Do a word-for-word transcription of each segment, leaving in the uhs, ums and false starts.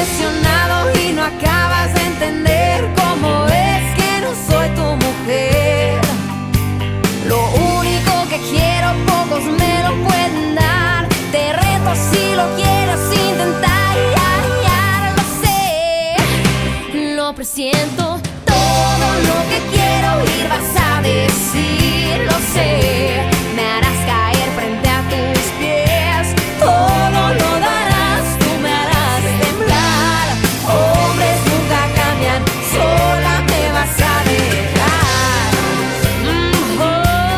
obsesionado y no acabas de entender cómo es que no soy tu mujer. Lo único que quiero pocos me lo pueden dar. Te reto si lo quieres intentar. Ya, ya lo sé, lo presiento. Todo lo que quiero oír vas a decir, lo sé. Me harás caer frente a tus pies. Todo lo darás, tú me harás temblar. Hombres nunca cambian, sola me vas a dejar. Mm, oh,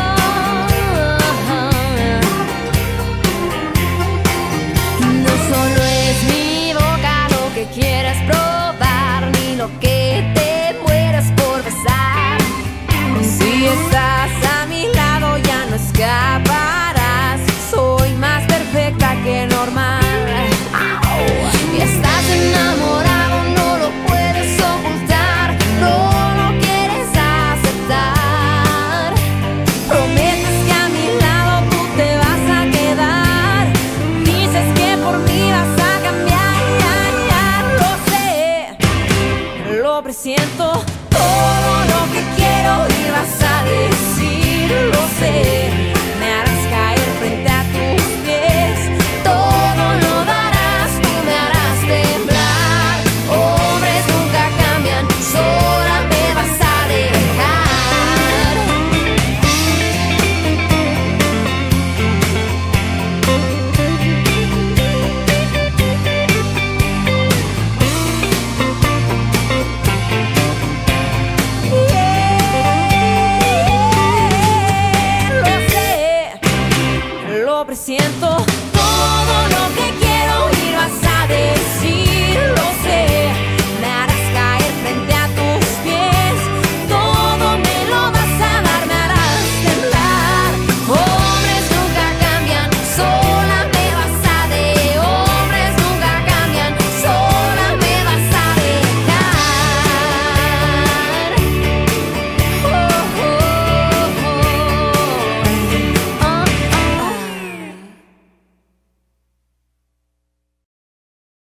oh. No solo es mi boca lo que quieres probar, ni lo que te mueres por besar. Si estás a mi lado ya no escaparás. Soy más perfecta que normal. Y estás enamorado, no lo puedes ocultar. No lo quieres aceptar. Prometes que a mi lado tú te vas a quedar. Dices que por mí vas a cambiar. Ya, ya lo sé, lo presiento. Todo lo que quiero oír vas a decir, lo sé. Me harás caer frente a tus pies. Todo lo darás, tú me harás temblar. Hombres nunca cambian, sola me vas a dejar. Yeah, lo sé, lo presiento.